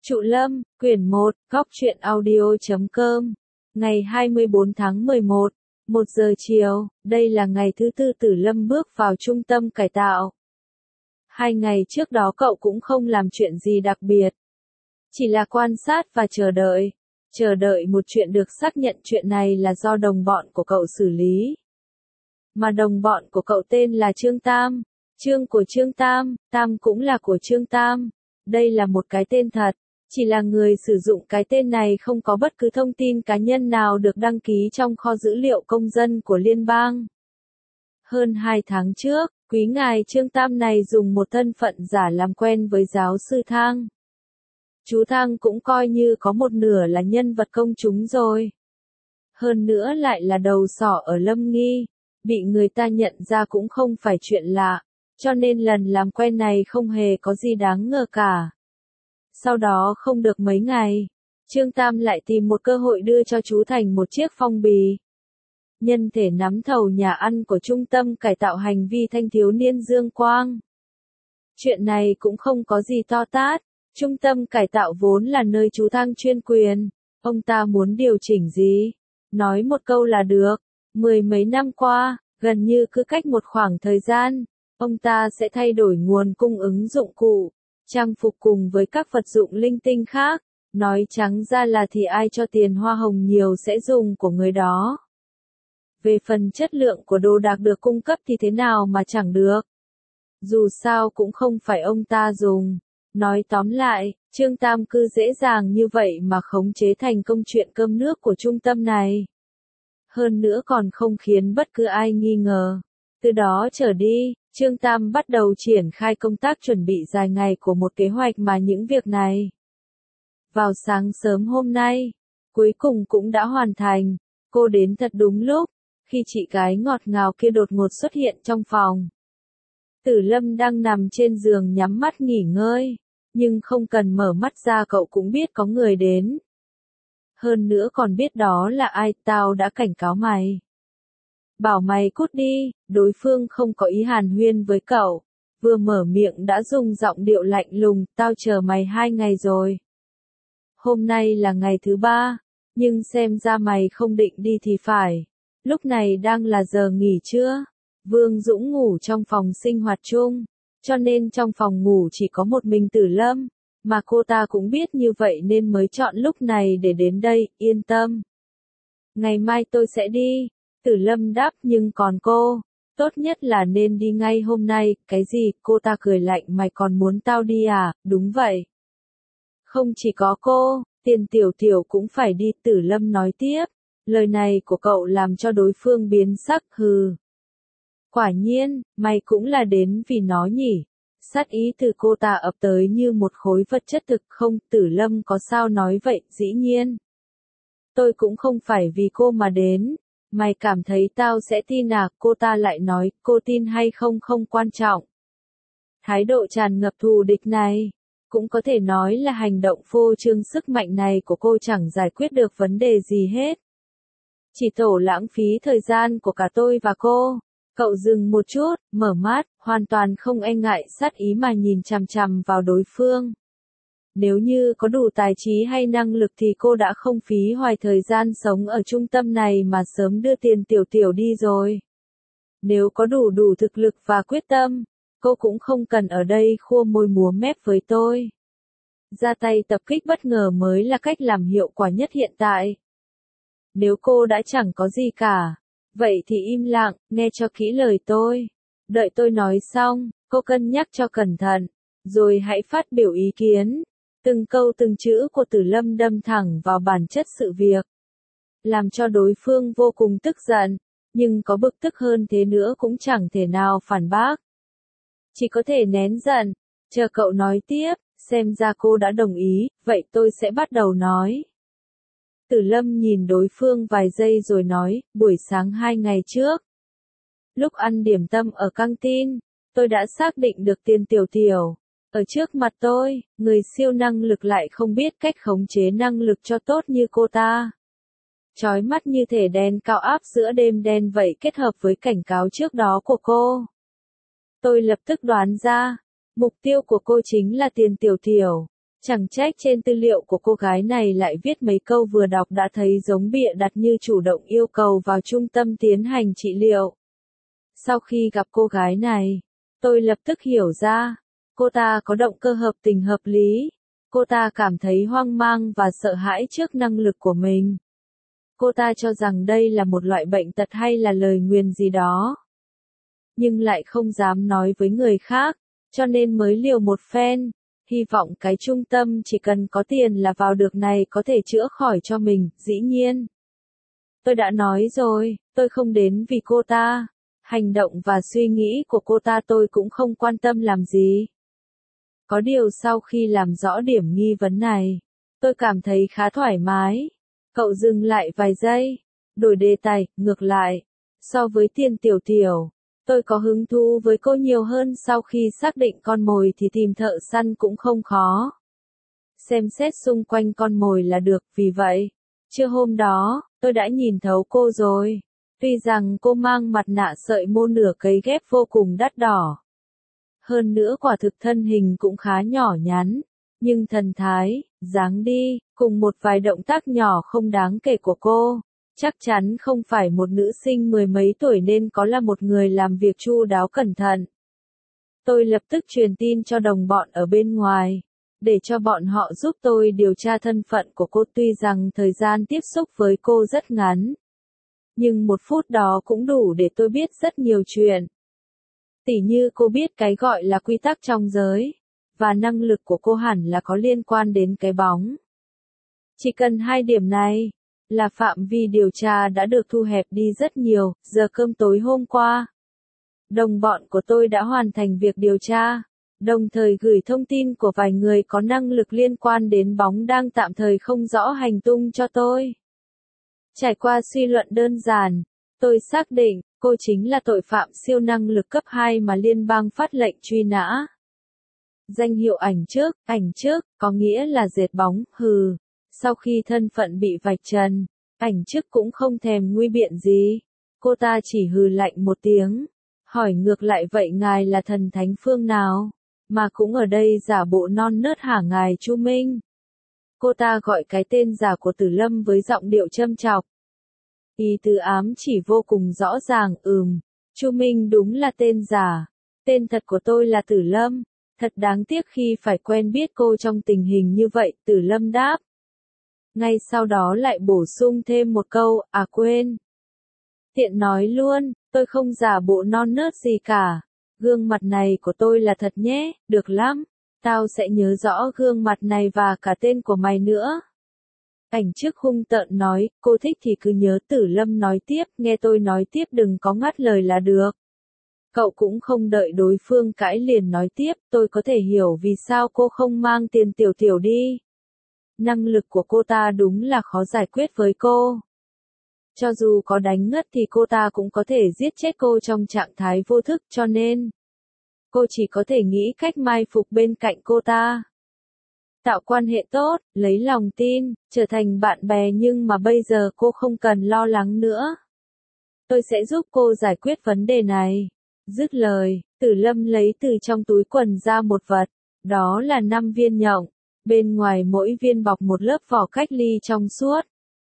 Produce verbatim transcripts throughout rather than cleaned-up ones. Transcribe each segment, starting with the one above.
Trụ Lâm, quyển một, góc truyện audio chấm com. Ngày hai mươi tư tháng mười một, một giờ chiều, đây là ngày thứ tư Tử Lâm bước vào trung tâm cải tạo. Hai ngày trước đó cậu cũng không làm chuyện gì đặc biệt. Chỉ là quan sát và chờ đợi. Chờ đợi một chuyện được xác nhận chuyện này là do đồng bọn của cậu xử lý. Mà đồng bọn của cậu tên là Trương Tam. Trương của Trương Tam, Tam cũng là của Trương Tam. Đây là một cái tên thật. Chỉ là người sử dụng cái tên này không có bất cứ thông tin cá nhân nào được đăng ký trong kho dữ liệu công dân của liên bang. Hơn hai tháng trước, quý ngài Trương Tam này dùng một thân phận giả làm quen với giáo sư Thang. Chú Thang cũng coi như có một nửa là nhân vật công chúng rồi. Hơn nữa lại là đầu sỏ ở Lâm Nghi, bị người ta nhận ra cũng không phải chuyện lạ, cho nên lần làm quen này không hề có gì đáng ngờ cả. Sau đó không được mấy ngày, Trương Tam lại tìm một cơ hội đưa cho chú Thành một chiếc phong bì. Nhân thể nắm thầu nhà ăn của trung tâm cải tạo hành vi thanh thiếu niên Dương Quang. Chuyện này cũng không có gì to tát, trung tâm cải tạo vốn là nơi chú Thang chuyên quyền, ông ta muốn điều chỉnh gì, nói một câu là được. Mười mấy năm qua, gần như cứ cách một khoảng thời gian, ông ta sẽ thay đổi nguồn cung ứng dụng cụ, trang phục cùng với các vật dụng linh tinh khác, nói trắng ra là thì ai cho tiền hoa hồng nhiều sẽ dùng của người đó. Về phần chất lượng của đồ đạc được cung cấp thì thế nào mà chẳng được. Dù sao cũng không phải ông ta dùng. Nói tóm lại, Trương Tam cứ dễ dàng như vậy mà khống chế thành công chuyện cơm nước của trung tâm này. Hơn nữa còn không khiến bất cứ ai nghi ngờ. Từ đó trở đi, Trương Tam bắt đầu triển khai công tác chuẩn bị dài ngày của một kế hoạch mà những việc này. Vào sáng sớm hôm nay, cuối cùng cũng đã hoàn thành, cô đến thật đúng lúc, khi chị gái ngọt ngào kia đột ngột xuất hiện trong phòng. Tử Lâm đang nằm trên giường nhắm mắt nghỉ ngơi, nhưng không cần mở mắt ra cậu cũng biết có người đến. Hơn nữa còn biết đó là ai, tao đã cảnh cáo mày. Bảo mày cút đi, đối phương không có ý hàn huyên với cậu, vừa mở miệng đã dùng giọng điệu lạnh lùng, tao chờ mày hai ngày rồi. Hôm nay là ngày thứ ba, nhưng xem ra mày không định đi thì phải, lúc này đang là giờ nghỉ trưa. Vương Dũng ngủ trong phòng sinh hoạt chung, cho nên trong phòng ngủ chỉ có một mình Tử Lâm, mà cô ta cũng biết như vậy nên mới chọn lúc này để đến đây, yên tâm. Ngày mai tôi sẽ đi. Tử Lâm đáp, nhưng còn cô, tốt nhất là nên đi ngay hôm nay. Cái gì? Cô ta cười lạnh, mày còn muốn tao đi à? Đúng vậy. Không chỉ có cô, Tiền Tiểu Tiểu cũng phải đi, Tử Lâm nói tiếp. Lời này của cậu làm cho đối phương biến sắc, hừ. Quả nhiên, mày cũng là đến vì nó nhỉ? Sát ý từ cô ta ập tới như một khối vật chất thực. Không, Tử Lâm có sao nói vậy, dĩ nhiên. Tôi cũng không phải vì cô mà đến. Mày cảm thấy tao sẽ tin à? Cô ta lại nói, cô tin hay không không quan trọng. Thái độ tràn ngập thù địch này, cũng có thể nói là hành động phô trương sức mạnh này của cô chẳng giải quyết được vấn đề gì hết. Chỉ tổ lãng phí thời gian của cả tôi và cô. Cậu dừng một chút, mở mắt, hoàn toàn không e ngại sát ý mà nhìn chằm chằm vào đối phương. Nếu như có đủ tài trí hay năng lực thì cô đã không phí hoài thời gian sống ở trung tâm này mà sớm đưa Tiền Tiểu Tiểu đi rồi. Nếu có đủ đủ thực lực và quyết tâm, cô cũng không cần ở đây khua môi múa mép với tôi. Ra tay tập kích bất ngờ mới là cách làm hiệu quả nhất hiện tại. Nếu cô đã chẳng có gì cả, vậy thì im lặng, nghe cho kỹ lời tôi. Đợi tôi nói xong, cô cân nhắc cho cẩn thận, rồi hãy phát biểu ý kiến. Từng câu từng chữ của Tử Lâm đâm thẳng vào bản chất sự việc, làm cho đối phương vô cùng tức giận, nhưng có bực tức hơn thế nữa cũng chẳng thể nào phản bác. Chỉ có thể nén giận, chờ cậu nói tiếp, xem ra cô đã đồng ý, vậy tôi sẽ bắt đầu nói. Tử Lâm nhìn đối phương vài giây rồi nói, buổi sáng hai ngày trước. Lúc ăn điểm tâm ở căng tin, tôi đã xác định được Tiền Tiểu Tiểu. Ở trước mặt tôi, người siêu năng lực lại không biết cách khống chế năng lực cho tốt như cô ta. Chói mắt như thể đèn cao áp giữa đêm đen vậy kết hợp với cảnh cáo trước đó của cô. Tôi lập tức đoán ra, mục tiêu của cô chính là Tiền Tiểu Tiểu. Chẳng trách trên tư liệu của cô gái này lại viết mấy câu vừa đọc đã thấy giống bịa đặt như chủ động yêu cầu vào trung tâm tiến hành trị liệu. Sau khi gặp cô gái này, tôi lập tức hiểu ra, cô ta có động cơ hợp tình hợp lý. Cô ta cảm thấy hoang mang và sợ hãi trước năng lực của mình. Cô ta cho rằng đây là một loại bệnh tật hay là lời nguyền gì đó. Nhưng lại không dám nói với người khác, cho nên mới liều một phen, hy vọng cái trung tâm chỉ cần có tiền là vào được này có thể chữa khỏi cho mình, dĩ nhiên. Tôi đã nói rồi, tôi không đến vì cô ta, hành động và suy nghĩ của cô ta tôi cũng không quan tâm làm gì. Có điều sau khi làm rõ điểm nghi vấn này, tôi cảm thấy khá thoải mái. Cậu dừng lại vài giây, đổi đề tài, ngược lại. So với Tiền Tiểu Tiểu, tôi có hứng thú với cô nhiều hơn. Sau khi xác định con mồi thì tìm thợ săn cũng không khó. Xem xét xung quanh con mồi là được, vì vậy, trưa hôm đó, tôi đã nhìn thấu cô rồi. Tuy rằng cô mang mặt nạ sợi mô nửa cấy ghép vô cùng đắt đỏ. Hơn nữa quả thực thân hình cũng khá nhỏ nhắn, nhưng thần thái, dáng đi, cùng một vài động tác nhỏ không đáng kể của cô, chắc chắn không phải một nữ sinh mười mấy tuổi nên có là một người làm việc chu đáo cẩn thận. Tôi lập tức truyền tin cho đồng bọn ở bên ngoài, để cho bọn họ giúp tôi điều tra thân phận của cô. Tuy rằng thời gian tiếp xúc với cô rất ngắn, nhưng một phút đó cũng đủ để tôi biết rất nhiều chuyện. Tỉ như cô biết cái gọi là quy tắc trong giới, và năng lực của cô hẳn là có liên quan đến cái bóng. Chỉ cần hai điểm này, là phạm vi điều tra đã được thu hẹp đi rất nhiều. Giờ cơm tối hôm qua, đồng bọn của tôi đã hoàn thành việc điều tra, đồng thời gửi thông tin của vài người có năng lực liên quan đến bóng đang tạm thời không rõ hành tung cho tôi. Trải qua suy luận đơn giản, tôi xác định, cô chính là tội phạm siêu năng lực cấp hai mà liên bang phát lệnh truy nã. Danh hiệu ảnh trước, ảnh trước, có nghĩa là dệt bóng, hừ. Sau khi thân phận bị vạch trần, ảnh trước cũng không thèm nguy biện gì. Cô ta chỉ hừ lạnh một tiếng, hỏi ngược lại vậy ngài là thần thánh phương nào, mà cũng ở đây giả bộ non nớt hả ngài Chu Minh. Cô ta gọi cái tên giả của Tử Lâm với giọng điệu châm chọc. Ý tứ ám chỉ vô cùng rõ ràng, ừm, Chu Minh đúng là tên giả. Tên thật của tôi là Tử Lâm. Thật đáng tiếc khi phải quen biết cô trong tình hình như vậy, Tử Lâm đáp. Ngay sau đó lại bổ sung thêm một câu, à quên. Tiện nói luôn, tôi không giả bộ non nớt gì cả. Gương mặt này của tôi là thật nhé, được lắm. Tao sẽ nhớ rõ gương mặt này và cả tên của mày nữa. Ảnh trước hung tợn nói, cô thích thì cứ nhớ. Tử Lâm nói tiếp, nghe tôi nói tiếp đừng có ngắt lời là được. Cậu cũng không đợi đối phương cãi liền nói tiếp, tôi có thể hiểu vì sao cô không mang Tiền Tiểu Tiểu đi. Năng lực của cô ta đúng là khó giải quyết với cô. Cho dù có đánh ngất thì cô ta cũng có thể giết chết cô trong trạng thái vô thức, cho nên cô chỉ có thể nghĩ cách mai phục bên cạnh cô ta. Tạo quan hệ tốt, lấy lòng tin, trở thành bạn bè, nhưng mà bây giờ cô không cần lo lắng nữa. Tôi sẽ giúp cô giải quyết vấn đề này. Dứt lời, Tử Lâm lấy từ trong túi quần ra một vật, đó là năm viên nhộng, bên ngoài mỗi viên bọc một lớp vỏ cách ly trong suốt.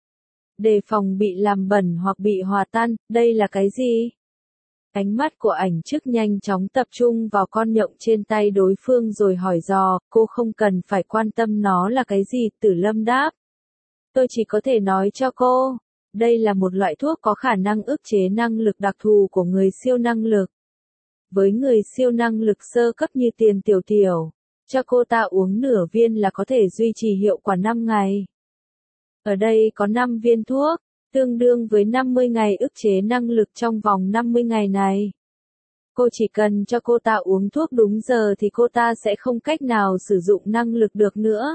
Đề phòng bị làm bẩn hoặc bị hòa tan, đây là cái gì? Ánh mắt của ảnh trước nhanh chóng tập trung vào con nhộng trên tay đối phương rồi hỏi dò, cô không cần phải quan tâm nó là cái gì, Tử Lâm đáp. Tôi chỉ có thể nói cho cô, đây là một loại thuốc có khả năng ức chế năng lực đặc thù của người siêu năng lực. Với người siêu năng lực sơ cấp như Tiền Tiểu Tiểu, cho cô ta uống nửa viên là có thể duy trì hiệu quả năm ngày. Ở đây có năm viên thuốc, tương đương với năm mươi ngày ức chế năng lực trong vòng năm mươi ngày này. Cô chỉ cần cho cô ta uống thuốc đúng giờ thì cô ta sẽ không cách nào sử dụng năng lực được nữa.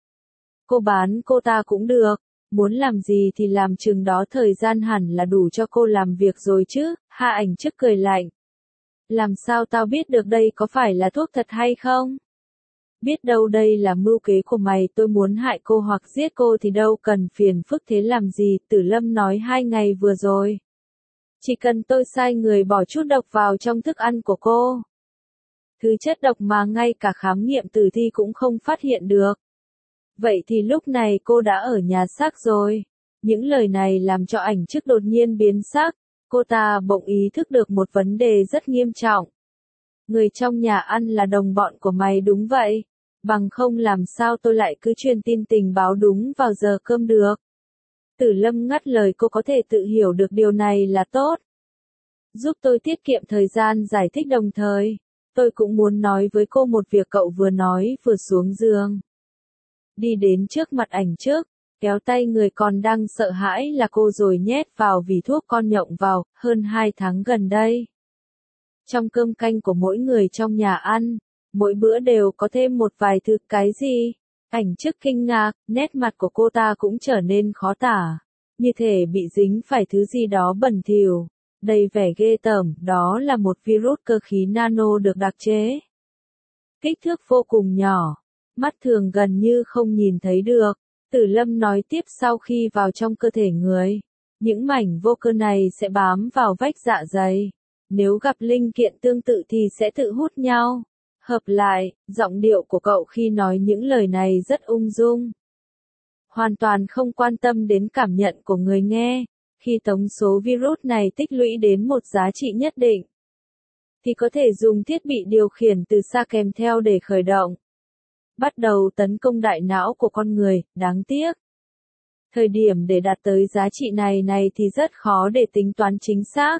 Cô bán cô ta cũng được, muốn làm gì thì làm, chừng đó thời gian hẳn là đủ cho cô làm việc rồi chứ, Hạ Ảnh trước cười lạnh. Làm sao tao biết được đây có phải là thuốc thật hay không? Biết đâu đây là mưu kế của mày, tôi muốn hại cô hoặc giết cô thì đâu cần phiền phức thế làm gì, Tử Lâm nói hai ngày vừa rồi. Chỉ cần tôi sai người bỏ chút độc vào trong thức ăn của cô. Thứ chất độc mà ngay cả khám nghiệm tử thi cũng không phát hiện được. Vậy thì lúc này cô đã ở nhà xác rồi. Những lời này làm cho ảnh trước đột nhiên biến sắc. Cô ta bỗng ý thức được một vấn đề rất nghiêm trọng. Người trong nhà ăn là đồng bọn của mày đúng vậy. Bằng không làm sao tôi lại cứ truyền tin tình báo đúng vào giờ cơm được. Tử Lâm ngắt lời cô, có thể tự hiểu được điều này là tốt. Giúp tôi tiết kiệm thời gian giải thích đồng thời. Tôi cũng muốn nói với cô một việc, cậu vừa nói vừa xuống giường. Đi đến trước mặt ảnh trước, kéo tay người còn đang sợ hãi là cô rồi nhét vào vỉ thuốc con nhộng vào, hơn hai tháng gần đây. Trong cơm canh của mỗi người trong nhà ăn, mỗi bữa đều có thêm một vài thứ. Cái gì? Ảnh trước kinh ngạc, nét mặt của cô ta cũng trở nên khó tả. Như thể bị dính phải thứ gì đó bẩn thỉu, đầy vẻ ghê tởm. Đó là một virus cơ khí nano được đặc chế. Kích thước vô cùng nhỏ, mắt thường gần như không nhìn thấy được. Tử Lâm nói tiếp, sau khi vào trong cơ thể người, những mảnh vô cơ này sẽ bám vào vách dạ dày. Nếu gặp linh kiện tương tự thì sẽ tự hút nhau. Hợp lại, giọng điệu của cậu khi nói những lời này rất ung dung. Hoàn toàn không quan tâm đến cảm nhận của người nghe. Khi tổng số virus này tích lũy đến một giá trị nhất định, thì có thể dùng thiết bị điều khiển từ xa kèm theo để khởi động. Bắt đầu tấn công đại não của con người. Đáng tiếc, thời điểm để đạt tới giá trị này này thì rất khó để tính toán chính xác.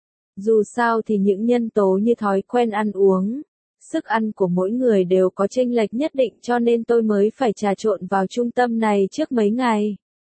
Dù sao thì những nhân tố như thói quen ăn uống, sức ăn của mỗi người đều có chênh lệch nhất định, cho nên tôi mới phải trà trộn vào trung tâm này trước mấy ngày.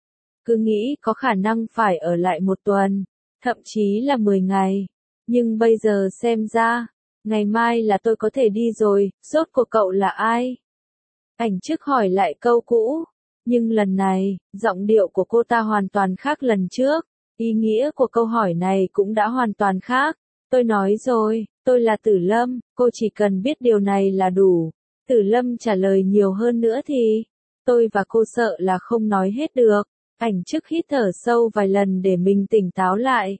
Cứ nghĩ có khả năng phải ở lại một tuần, thậm chí là mười ngày. Nhưng bây giờ xem ra, ngày mai là tôi có thể đi rồi. Rốt cuộc cậu là ai? Ảnh trước hỏi lại câu cũ. Nhưng lần này, giọng điệu của cô ta hoàn toàn khác lần trước. Ý nghĩa của câu hỏi này cũng đã hoàn toàn khác. Tôi nói rồi, tôi là Tử Lâm, cô chỉ cần biết điều này là đủ. Tử Lâm trả lời, nhiều hơn nữa thì, tôi và cô sợ là không nói hết được. Ảnh trước hít thở sâu vài lần để mình tỉnh táo lại.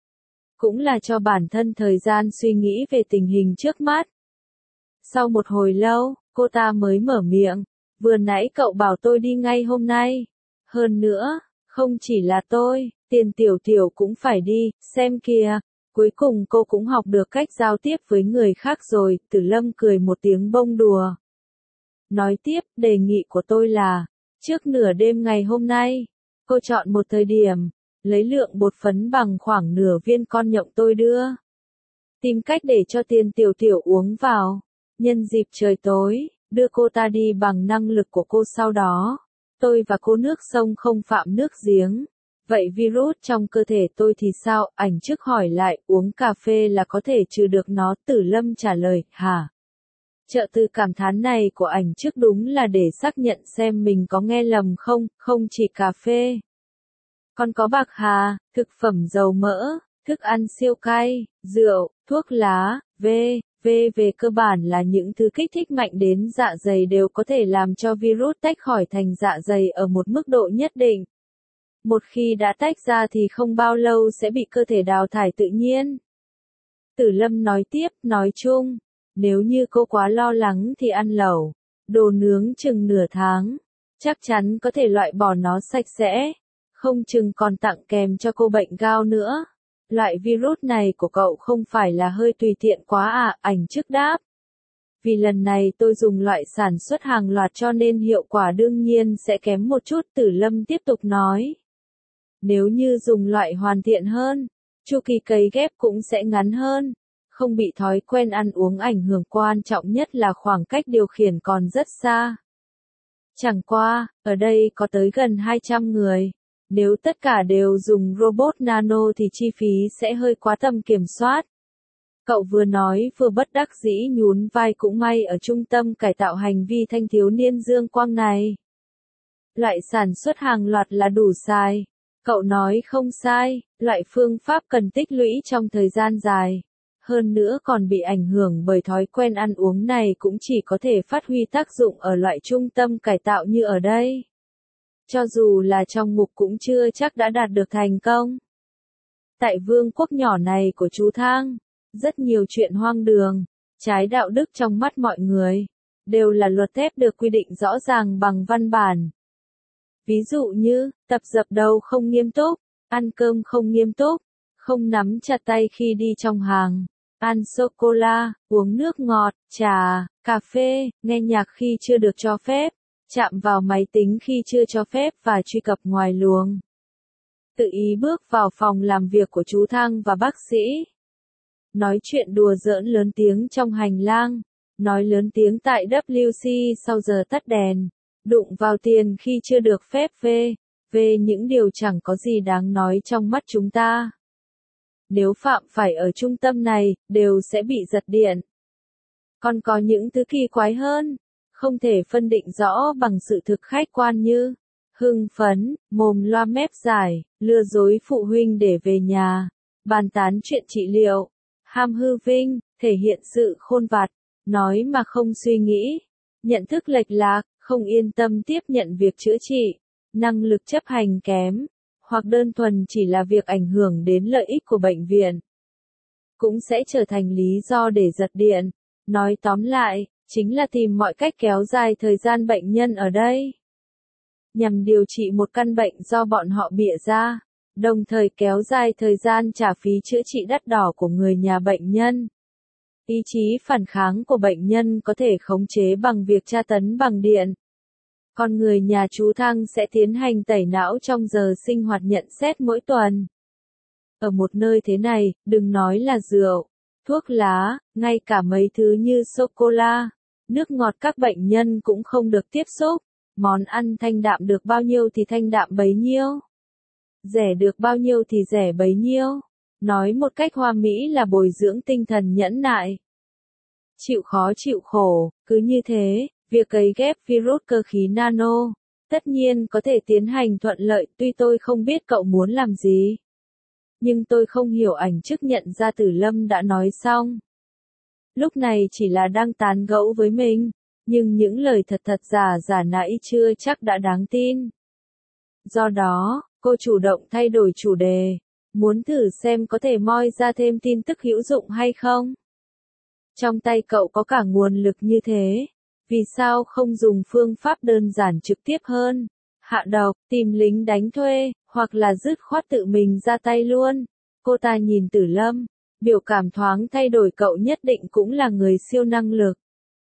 Cũng là cho bản thân thời gian suy nghĩ về tình hình trước mắt. Sau một hồi lâu, cô ta mới mở miệng. Vừa nãy cậu bảo tôi đi ngay hôm nay. Hơn nữa, không chỉ là tôi, Tiền Tiểu Tiểu cũng phải đi, xem kìa. Cuối cùng cô cũng học được cách giao tiếp với người khác rồi. Tử Lâm cười một tiếng bông đùa. Nói tiếp, đề nghị của tôi là, trước nửa đêm ngày hôm nay, cô chọn một thời điểm, lấy lượng bột phấn bằng khoảng nửa viên con nhộng tôi đưa. Tìm cách để cho Tiền Tiểu Tiểu uống vào. Nhân dịp trời tối, đưa cô ta đi bằng năng lực của cô, sau đó, tôi và cô nước sông không phạm nước giếng. Vậy virus trong cơ thể tôi thì sao? Ảnh trước hỏi lại, uống cà phê là có thể trừ được nó. Tử Lâm trả lời, hả? Trợ từ cảm thán này của ảnh trước đúng là để xác nhận xem mình có nghe lầm không. Không chỉ cà phê, còn có bạc hà, thực phẩm dầu mỡ, thức ăn siêu cay, rượu, thuốc lá, v. v. Về cơ bản là những thứ kích thích mạnh đến dạ dày đều có thể làm cho virus tách khỏi thành dạ dày ở một mức độ nhất định. Một khi đã tách ra thì không bao lâu sẽ bị cơ thể đào thải tự nhiên. Tử Lâm nói tiếp, nói chung, nếu như cô quá lo lắng thì ăn lẩu, đồ nướng chừng nửa tháng, chắc chắn có thể loại bỏ nó sạch sẽ, không chừng còn tặng kèm cho cô bệnh gao nữa. Loại virus này của cậu không phải là hơi tùy tiện quá à? Ảnh trước đáp. Vì lần này tôi dùng loại sản xuất hàng loạt cho nên hiệu quả đương nhiên sẽ kém một chút. Tử Lâm tiếp tục nói. Nếu như dùng loại hoàn thiện hơn, chu kỳ cấy ghép cũng sẽ ngắn hơn. Không bị thói quen ăn uống ảnh hưởng, quan trọng nhất là khoảng cách điều khiển còn rất xa. Chẳng qua, ở đây có tới gần hai trăm người. Nếu tất cả đều dùng robot nano thì chi phí sẽ hơi quá tầm kiểm soát. Cậu vừa nói vừa bất đắc dĩ nhún vai, cũng may ở trung tâm cải tạo hành vi thanh thiếu niên Dương Quang này. Loại sản xuất hàng loạt là đủ xài. Cậu nói không sai, loại phương pháp cần tích lũy trong thời gian dài. Hơn nữa còn bị ảnh hưởng bởi thói quen ăn uống này cũng chỉ có thể phát huy tác dụng ở loại trung tâm cải tạo như ở đây. Cho dù là trong ngục cũng chưa chắc đã đạt được thành công. Tại vương quốc nhỏ này của chú Thang, rất nhiều chuyện hoang đường, trái đạo đức trong mắt mọi người. đều là luật thép được quy định rõ ràng bằng văn bản. Ví dụ như, tập dập đầu không nghiêm túc, ăn cơm không nghiêm túc, không nắm chặt tay khi đi trong hàng, ăn sô-cô-la, uống nước ngọt, trà, cà phê, nghe nhạc khi chưa được cho phép, chạm vào máy tính khi chưa cho phép và truy cập ngoài luồng. Tự ý bước vào phòng làm việc của chú Thăng và bác sĩ. Nói chuyện đùa giỡn lớn tiếng trong hành lang, nói lớn tiếng tại W C sau giờ tắt đèn, đụng vào tiền khi chưa được phép về, về những điều chẳng có gì đáng nói trong mắt chúng ta. Nếu phạm phải ở trung tâm này, đều sẽ bị giật điện. Còn có những thứ kỳ quái hơn, không thể phân định rõ bằng sự thực khách quan như hưng phấn, mồm loa mép dài, lừa dối phụ huynh để về nhà, bàn tán chuyện trị liệu, ham hư vinh, thể hiện sự khôn vặt, nói mà không suy nghĩ, nhận thức lệch lạc, không yên tâm tiếp nhận việc chữa trị, năng lực chấp hành kém, hoặc đơn thuần chỉ là việc ảnh hưởng đến lợi ích của bệnh viện, cũng sẽ trở thành lý do để giật điện. Nói tóm lại, chính là tìm mọi cách kéo dài thời gian bệnh nhân ở đây, nhằm điều trị một căn bệnh do bọn họ bịa ra, đồng thời kéo dài thời gian trả phí chữa trị đắt đỏ của người nhà bệnh nhân. Ý chí phản kháng của bệnh nhân có thể khống chế bằng việc tra tấn bằng điện. Còn người nhà chú Thăng sẽ tiến hành tẩy não trong giờ sinh hoạt nhận xét mỗi tuần. Ở một nơi thế này, đừng nói là rượu, thuốc lá, ngay cả mấy thứ như sô-cô-la, nước ngọt các bệnh nhân cũng không được tiếp xúc. Món ăn thanh đạm được bao nhiêu thì thanh đạm bấy nhiêu. Rẻ được bao nhiêu thì rẻ bấy nhiêu. Nói một cách hoa mỹ là bồi dưỡng tinh thần nhẫn nại. Chịu khó chịu khổ, cứ như thế, việc cấy ghép virus cơ khí nano, tất nhiên có thể tiến hành thuận lợi, tuy tôi không biết cậu muốn làm gì. Nhưng tôi không hiểu ảnh chức nhận ra Tử Lâm đã nói xong. Lúc này chỉ là đang tán gẫu với mình, nhưng những lời thật thật giả giả nãy chưa chắc đã đáng tin. Do đó, cô chủ động thay đổi chủ đề, muốn thử xem có thể moi ra thêm tin tức hữu dụng hay không. Trong tay cậu có cả nguồn lực như thế, vì sao không dùng phương pháp đơn giản trực tiếp hơn, hạ độc, tìm lính đánh thuê, hoặc là dứt khoát tự mình ra tay luôn. Cô ta nhìn Tử Lâm, biểu cảm thoáng thay đổi, cậu nhất định cũng là người siêu năng lực.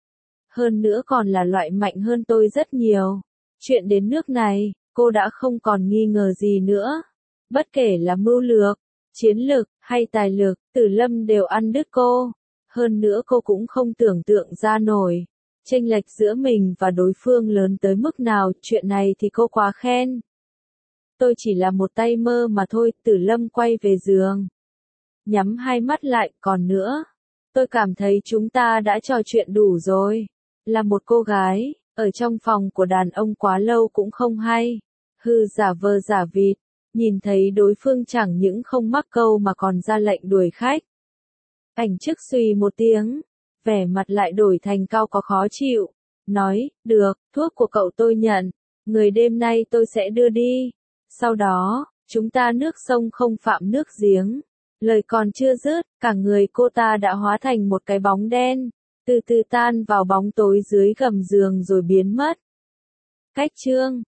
Hơn nữa còn là loại mạnh hơn tôi rất nhiều. Chuyện đến nước này, cô đã không còn nghi ngờ gì nữa. Bất kể là mưu lược, chiến lược, hay tài lực, Tử Lâm đều ăn đứt cô. Hơn nữa cô cũng không tưởng tượng ra nổi. Chênh lệch giữa mình và đối phương lớn tới mức nào, chuyện này thì cô quá khen. Tôi chỉ là một tay mơ mà thôi, Tử Lâm quay về giường. Nhắm hai mắt lại, còn nữa. Tôi cảm thấy chúng ta đã trò chuyện đủ rồi. Là một cô gái, ở trong phòng của đàn ông quá lâu cũng không hay. Hư giả vờ giả vịt, nhìn thấy đối phương chẳng những không mắc câu mà còn ra lệnh đuổi khách. Ảnh chức suy một tiếng, vẻ mặt lại đổi thành cao có khó chịu. Nói, được, thuốc của cậu tôi nhận, người đêm nay tôi sẽ đưa đi. Sau đó, chúng ta nước sông không phạm nước giếng. Lời còn chưa dứt, cả người cô ta đã hóa thành một cái bóng đen, từ từ tan vào bóng tối dưới gầm giường rồi biến mất. Cách chương